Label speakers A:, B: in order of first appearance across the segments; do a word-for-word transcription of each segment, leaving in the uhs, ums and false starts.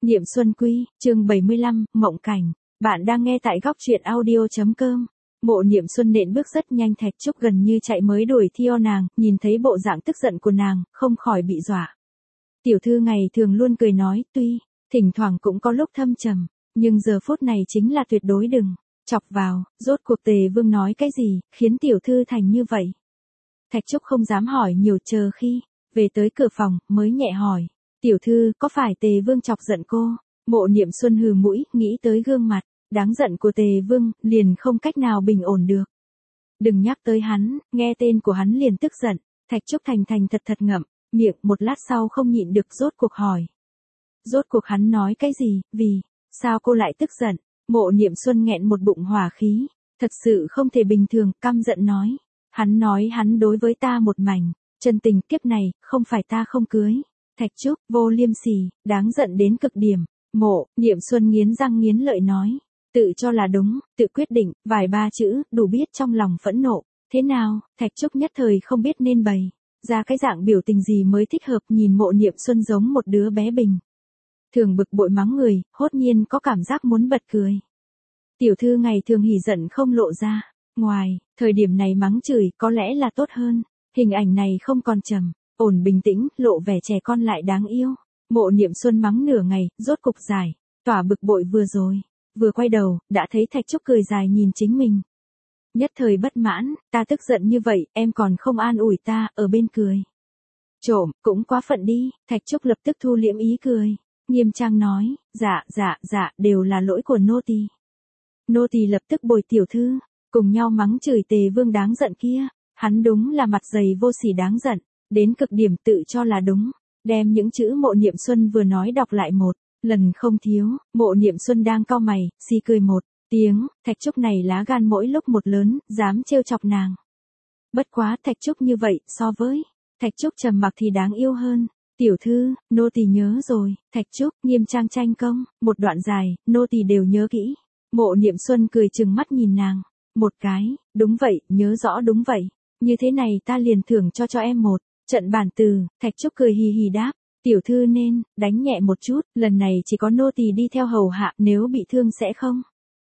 A: Niệm Xuân Quy, chương bảy mươi lăm, Mộng Cảnh. Bạn đang nghe tại góc truyện audio.com. Mộ Niệm Xuân nện bước rất nhanh, Thạch Trúc gần như chạy mới đuổi theo nàng, nhìn thấy bộ dạng tức giận của nàng, không khỏi bị dọa. Tiểu thư ngày thường luôn cười nói, tuy, thỉnh thoảng cũng có lúc thâm trầm, nhưng giờ phút này chính là tuyệt đối đừng chọc vào. Rốt cuộc Tề Vương nói cái gì, khiến tiểu thư thành như vậy? Thạch Trúc không dám hỏi nhiều, chờ khi về tới cửa phòng, mới nhẹ hỏi. Tiểu thư, có phải Tề Vương chọc giận cô? Mộ Niệm Xuân hừ mũi, nghĩ tới gương mặt đáng giận của Tề Vương, liền không cách nào bình ổn được. Đừng nhắc tới hắn, nghe tên của hắn liền tức giận. Thạch Trúc thành thành thật thật ngậm miệng, một lát sau không nhịn được rốt cuộc hỏi. Rốt cuộc hắn nói cái gì, vì sao cô lại tức giận? Mộ Niệm Xuân nghẹn một bụng hỏa khí, thật sự không thể bình thường, căm giận nói. Hắn nói hắn đối với ta một mảnh chân tình, kiếp này không phải ta không cưới. Thạch Trúc, vô liêm sỉ, đáng giận đến cực điểm. Mộ Niệm Xuân nghiến răng nghiến lợi nói, tự cho là đúng, tự quyết định, vài ba chữ, đủ biết trong lòng phẫn nộ. Thế nào? Thạch Trúc nhất thời không biết nên bày ra cái dạng biểu tình gì mới thích hợp, nhìn Mộ Niệm Xuân giống một đứa bé bình thường bực bội mắng người, hốt nhiên có cảm giác muốn bật cười. Tiểu thư ngày thường hỉ giận không lộ ra, ngoài thời điểm này mắng chửi có lẽ là tốt hơn. Hình ảnh này không còn trầm ổn bình tĩnh, lộ vẻ trẻ con lại đáng yêu. Mộ Niệm Xuân mắng nửa ngày, rốt cục giải tỏa bực bội vừa rồi, vừa quay đầu, đã thấy Thạch Trúc cười dài nhìn chính mình. Nhất thời bất mãn, ta tức giận như vậy, em còn không an ủi ta, ở bên cười trộm, cũng quá phận đi. Thạch Trúc lập tức thu liễm ý cười, nghiêm trang nói, dạ, dạ, dạ, đều là lỗi của nô tỳ. Nô tỳ lập tức bồi tiểu thư, cùng nhau mắng chửi Tề Vương đáng giận kia. Hắn đúng là mặt dày vô sỉ đáng giận, đến cực điểm, tự cho là đúng. Đem những chữ Mộ Niệm Xuân vừa nói đọc lại một lần không thiếu. Mộ Niệm Xuân đang cau mày, xì cười một tiếng. Thạch Trúc này lá gan mỗi lúc một lớn, dám trêu chọc nàng. Bất quá Thạch Trúc như vậy, so với Thạch Trúc trầm mặc thì đáng yêu hơn. Tiểu thư, nô tỳ nhớ rồi. Thạch Trúc nghiêm trang tranh công một đoạn dài, nô tỳ đều nhớ kỹ. Mộ Niệm Xuân cười trừng mắt nhìn nàng một cái, đúng vậy, nhớ rõ đúng vậy. Như thế này ta liền thưởng cho cho em một trận bản từ. Thạch Trúc cười hì hì đáp, tiểu thư nên đánh nhẹ một chút, lần này chỉ có nô tỳ đi theo hầu hạ, nếu bị thương sẽ không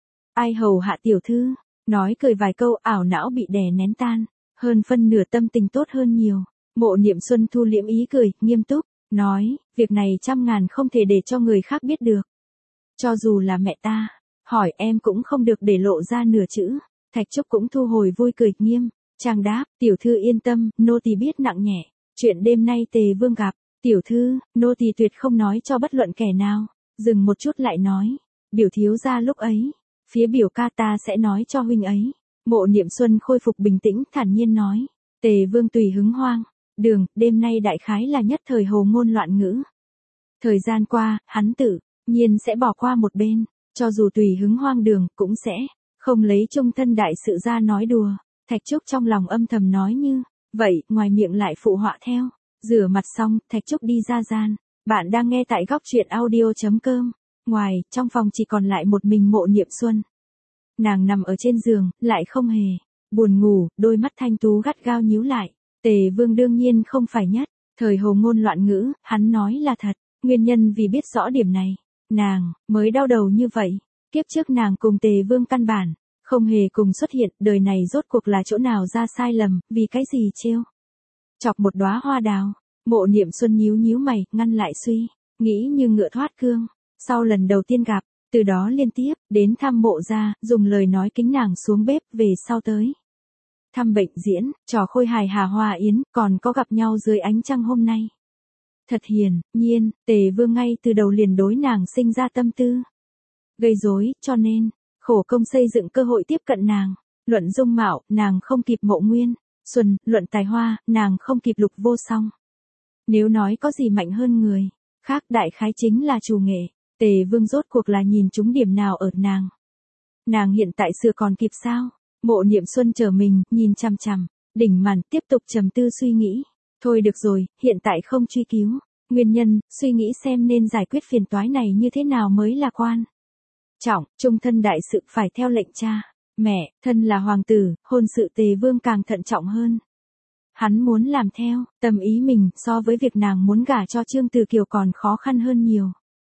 A: ai hầu hạ tiểu thư. Nói cười vài câu, ảo não bị đè nén tan, hơn phân nửa tâm tình tốt hơn nhiều. Mộ Niệm Xuân thu liễm ý cười, nghiêm túc nói, việc này trăm ngàn không thể để cho người khác biết được. Cho dù là mẹ ta hỏi em cũng không được để lộ ra nửa chữ. Thạch Trúc cũng thu hồi vui cười, nghiêm trang đáp, tiểu thư yên tâm, nô tỳ biết nặng nhẹ. Chuyện đêm nay Tề Vương gặp, tiểu thư, nô tỳ tuyệt không nói cho bất luận kẻ nào. Dừng một chút lại nói, biểu thiếu gia lúc ấy, phía biểu ca ta sẽ nói cho huynh ấy. Mộ Niệm Xuân khôi phục bình tĩnh, thản nhiên nói, Tề Vương tùy hứng hoang đường, đêm nay đại khái là nhất thời hồ ngôn loạn ngữ. Thời gian qua, hắn tự nhiên sẽ bỏ qua một bên, cho dù tùy hứng hoang đường, cũng sẽ không lấy chung thân đại sự ra nói đùa. Thạch Trúc trong lòng âm thầm nói như vậy, ngoài miệng lại phụ họa theo. Rửa mặt xong, Thạch Trúc đi ra gian. Bạn đang nghe tại góc truyện audio.com. Ngoài, trong phòng chỉ còn lại một mình Mộ Niệm Xuân. Nàng nằm ở trên giường, lại không hề buồn ngủ, đôi mắt thanh tú gắt gao nhíu lại. Tề Vương đương nhiên không phải nhất thời hồ ngôn loạn ngữ, hắn nói là thật. Nguyên nhân vì biết rõ điểm này, nàng mới đau đầu như vậy. Kiếp trước nàng cùng Tề Vương căn bản không hề cùng xuất hiện, đời này rốt cuộc là chỗ nào ra sai lầm, vì cái gì trêu chọc một đóa hoa đào. Mộ Niệm Xuân nhíu nhíu mày, ngăn lại suy nghĩ như ngựa thoát cương. Sau lần đầu tiên gặp, từ đó liên tiếp đến thăm Mộ gia, dùng lời nói kính nàng xuống bếp, về sau tới thăm bệnh diễn, trò khôi hài hà hoa yến, còn có gặp nhau dưới ánh trăng hôm nay. Thật hiển nhiên, Tề Vương ngay từ đầu liền đối nàng sinh ra tâm tư gây rối, cho nên khổ công xây dựng cơ hội tiếp cận nàng. Luận dung mạo, nàng không kịp Mộ Nguyên Xuân, luận tài hoa, nàng không kịp Lục Vô Song. Nếu nói có gì mạnh hơn người khác, đại khái chính là chủ nghệ. Tề Vương rốt cuộc là nhìn trúng điểm nào ở nàng. Nàng hiện tại sửa còn kịp sao? Mộ Niệm Xuân chờ mình, nhìn chằm chằm đỉnh màn, tiếp tục trầm tư suy nghĩ. Thôi được rồi, hiện tại không truy cứu nguyên nhân, suy nghĩ xem nên giải quyết phiền toái này như thế nào mới là quan trọng. Trung thân đại sự phải theo lệnh cha mẹ, thân là hoàng tử, hôn sự Tề Vương càng thận trọng hơn. Hắn muốn làm theo tâm ý mình, so với việc nàng muốn gả cho Trương Từ Kiều còn khó khăn hơn nhiều.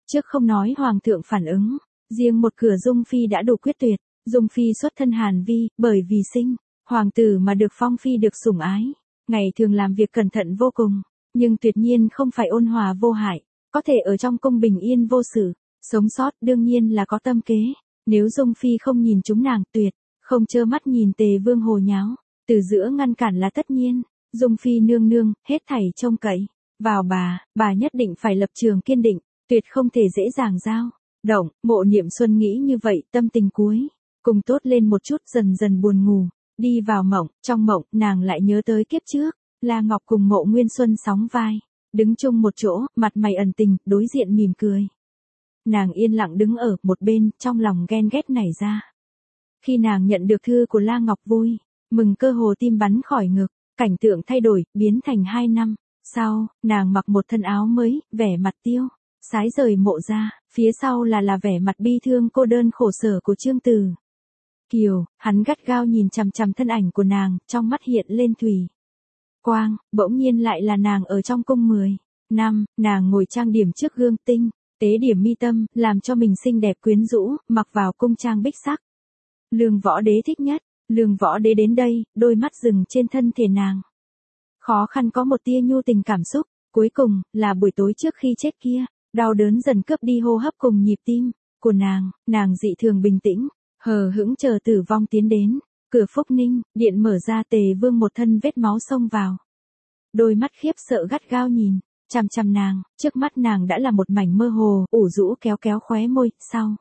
A: Trước không nói hoàng thượng phản ứng, riêng một cửa Dung Phi đã đủ quyết tuyệt. Dung Phi xuất thân Hàn Vi, bởi vì sinh hoàng tử mà được phong phi được sủng ái. Ngày thường làm việc cẩn thận vô cùng, nhưng tuyệt nhiên không phải ôn hòa vô hại, có thể ở trong cung bình yên vô sự, sống sót đương nhiên là có tâm kế. Nếu Dung Phi không nhìn chúng nàng tuyệt, không trơ mắt nhìn Tề Vương hồ nháo, từ giữa ngăn cản là tất nhiên. Dung Phi nương nương, hết thảy trông cậy vào bà, bà nhất định phải lập trường kiên định, tuyệt không thể dễ dàng giao động. Mộ Niệm Xuân nghĩ như vậy, tâm tình cuối cùng tốt lên một chút, dần dần buồn ngủ, đi vào mộng. Trong mộng, nàng lại nhớ tới kiếp trước, La Ngọc cùng Mộ Nguyên Xuân sóng vai, đứng chung một chỗ, mặt mày ẩn tình, đối diện mỉm cười. Nàng yên lặng đứng ở một bên, trong lòng ghen ghét nảy ra. Khi nàng nhận được thư của La Ngọc vui, mừng cơ hồ tim bắn khỏi ngực, cảnh tượng thay đổi, biến thành hai năm sau, nàng mặc một thân áo mới, vẻ mặt tiêu sái rời mộ ra, phía sau là là vẻ mặt bi thương cô đơn khổ sở của Trương Từ Kiều. Hắn gắt gao nhìn chằm chằm thân ảnh của nàng, trong mắt hiện lên thủy quang, bỗng nhiên lại là nàng ở trong cung mười năm, nàng ngồi trang điểm trước gương tinh tế điểm mi tâm, làm cho mình xinh đẹp quyến rũ, mặc vào cung trang bích sắc. Lương Võ Đế thích nhất. Lương Võ Đế đến đây, đôi mắt dừng trên thân thể nàng. Khó khăn có một tia nhu tình cảm xúc, cuối cùng, là buổi tối trước khi chết kia, đau đớn dần cướp đi hô hấp cùng nhịp tim của nàng, nàng dị thường bình tĩnh, hờ hững chờ tử vong tiến đến. Cửa Phúc Ninh, điện mở ra, Tề Vương một thân vết máu xông vào. Đôi mắt khiếp sợ gắt gao nhìn chằm chằm nàng, trước mắt nàng đã là một mảnh mơ hồ, ủ rũ kéo kéo khóe môi, sau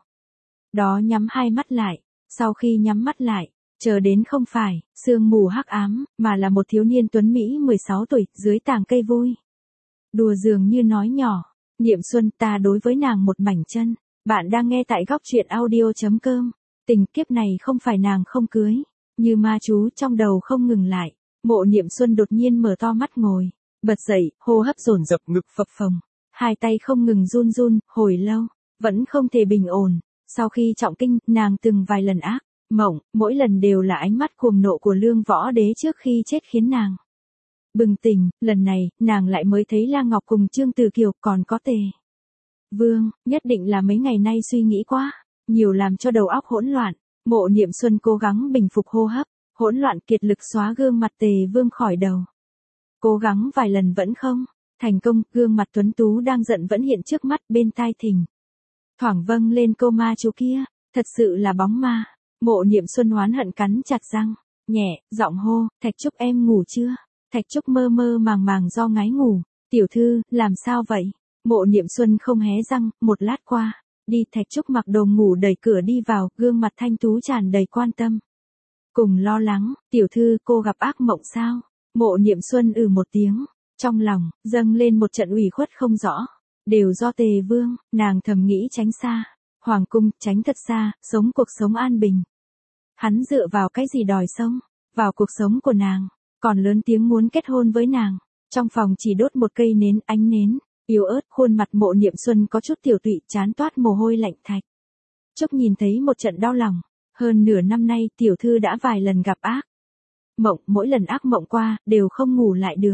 A: đó nhắm hai mắt lại. Sau khi nhắm mắt lại, chờ đến không phải sương mù hắc ám, mà là một thiếu niên tuấn mỹ mười sáu tuổi, dưới tàng cây vui đùa dường như nói nhỏ, Niệm Xuân, ta đối với nàng một mảnh chân. Bạn đang nghe tại góc truyện audio chấm com. Tình kiếp này không phải nàng không cưới, như ma chú trong đầu không ngừng lại. Mộ Niệm Xuân đột nhiên mở to mắt ngồi bật dậy, hô hấp dồn dập, ngực phập phồng, hai tay không ngừng run run, hồi lâu vẫn không thể bình ổn. Sau khi trọng kinh, nàng từng vài lần ác mộng, mỗi lần đều là ánh mắt cuồng nộ của Lương Võ Đế trước khi chết khiến nàng bừng tỉnh. Lần này, nàng lại mới thấy La Ngọc cùng Trương Từ Kiều, còn có Tề Vương, nhất định là mấy ngày nay suy nghĩ quá nhiều làm cho đầu óc hỗn loạn. Mộ Niệm Xuân cố gắng bình phục hô hấp, hỗn loạn kiệt lực xóa gương mặt Tề Vương khỏi đầu. Cố gắng vài lần vẫn không thành công, gương mặt tuấn tú đang giận vẫn hiện trước mắt, bên tai thình thoảng vâng lên câu ma chú kia, thật sự là bóng ma. Mộ Niệm Xuân oán hận cắn chặt răng, nhẹ giọng hô, Thạch Trúc em ngủ chưa? Thạch Trúc mơ mơ màng màng do ngái ngủ. Tiểu thư, làm sao vậy? Mộ Niệm Xuân không hé răng, một lát qua, đi. Thạch Trúc mặc đồ ngủ đẩy cửa đi vào, gương mặt thanh tú tràn đầy quan tâm cùng lo lắng. Tiểu thư, cô gặp ác mộng sao? Mộ Niệm Xuân ừ một tiếng, trong lòng dâng lên một trận ủy khuất không rõ. Đều do Tề Vương, nàng thầm nghĩ, tránh xa hoàng cung, tránh thật xa, sống cuộc sống an bình. Hắn dựa vào cái gì đòi sống vào cuộc sống của nàng, còn lớn tiếng muốn kết hôn với nàng. Trong phòng chỉ đốt một cây nến, ánh nến yếu ớt, khuôn mặt Mộ Niệm Xuân có chút tiểu tụy, chán toát mồ hôi lạnh. Thạch Trúc nhìn thấy một trận đau lòng. Hơn nửa năm nay, tiểu thư đã vài lần gặp ác mộng, mỗi lần ác mộng qua, đều không ngủ lại được.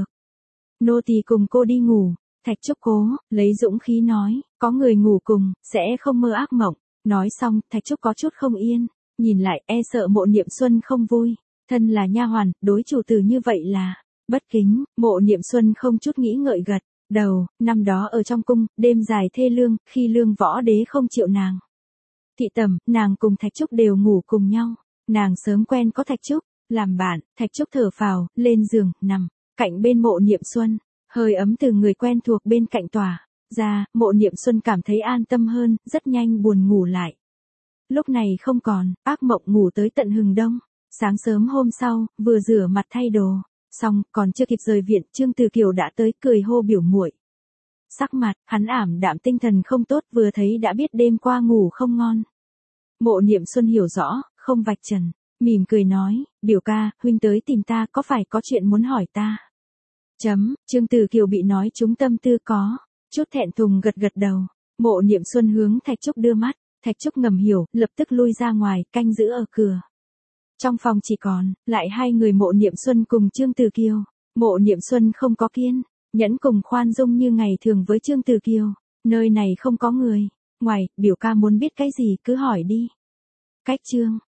A: Nô tỳ cùng cô đi ngủ. Thạch Trúc cố lấy dũng khí nói, có người ngủ cùng, sẽ không mơ ác mộng. Nói xong, Thạch Trúc có chút không yên, nhìn lại, e sợ Mộ Niệm Xuân không vui. Thân là nha hoàn, đối chủ tử như vậy là bất kính. Mộ Niệm Xuân không chút nghĩ ngợi gật đầu. Năm đó ở trong cung, đêm dài thê lương, khi Lương Võ Đế không chịu nàng thị tẩm, nàng cùng Thạch Trúc đều ngủ cùng nhau. Nàng sớm quen có Thạch Trúc làm bạn. Thạch Trúc thở phào, lên giường, nằm cạnh bên Mộ Niệm Xuân. Hơi ấm từ người quen thuộc bên cạnh tỏa ra, Mộ Niệm Xuân cảm thấy an tâm hơn, rất nhanh buồn ngủ lại. Lúc này không còn ác mộng, ngủ tới tận hừng đông. Sáng sớm hôm sau, vừa rửa mặt thay đồ xong, còn chưa kịp rời viện, Trương Từ Kiều đã tới, cười hô biểu muội. Sắc mặt hắn ảm đạm, tinh thần không tốt, vừa thấy đã biết đêm qua ngủ không ngon. Mộ Niệm Xuân hiểu rõ, không vạch trần, mỉm cười nói, biểu ca, huynh tới tìm ta, có phải có chuyện muốn hỏi ta? Chấm, Trương Từ Kiều bị nói trúng tâm tư, có chút thẹn thùng gật gật đầu. Mộ Niệm Xuân hướng Thạch Trúc đưa mắt, Thạch Trúc ngầm hiểu, lập tức lui ra ngoài, canh giữ ở cửa. Trong phòng chỉ còn lại hai người, Mộ Niệm Xuân cùng Trương Từ Kiều. Mộ Niệm Xuân không có kiên nhẫn cùng khoan dung như ngày thường với Trương Từ Kiều. Nơi này không có người Ngoài, biểu ca muốn biết cái gì cứ hỏi đi. Cách chương.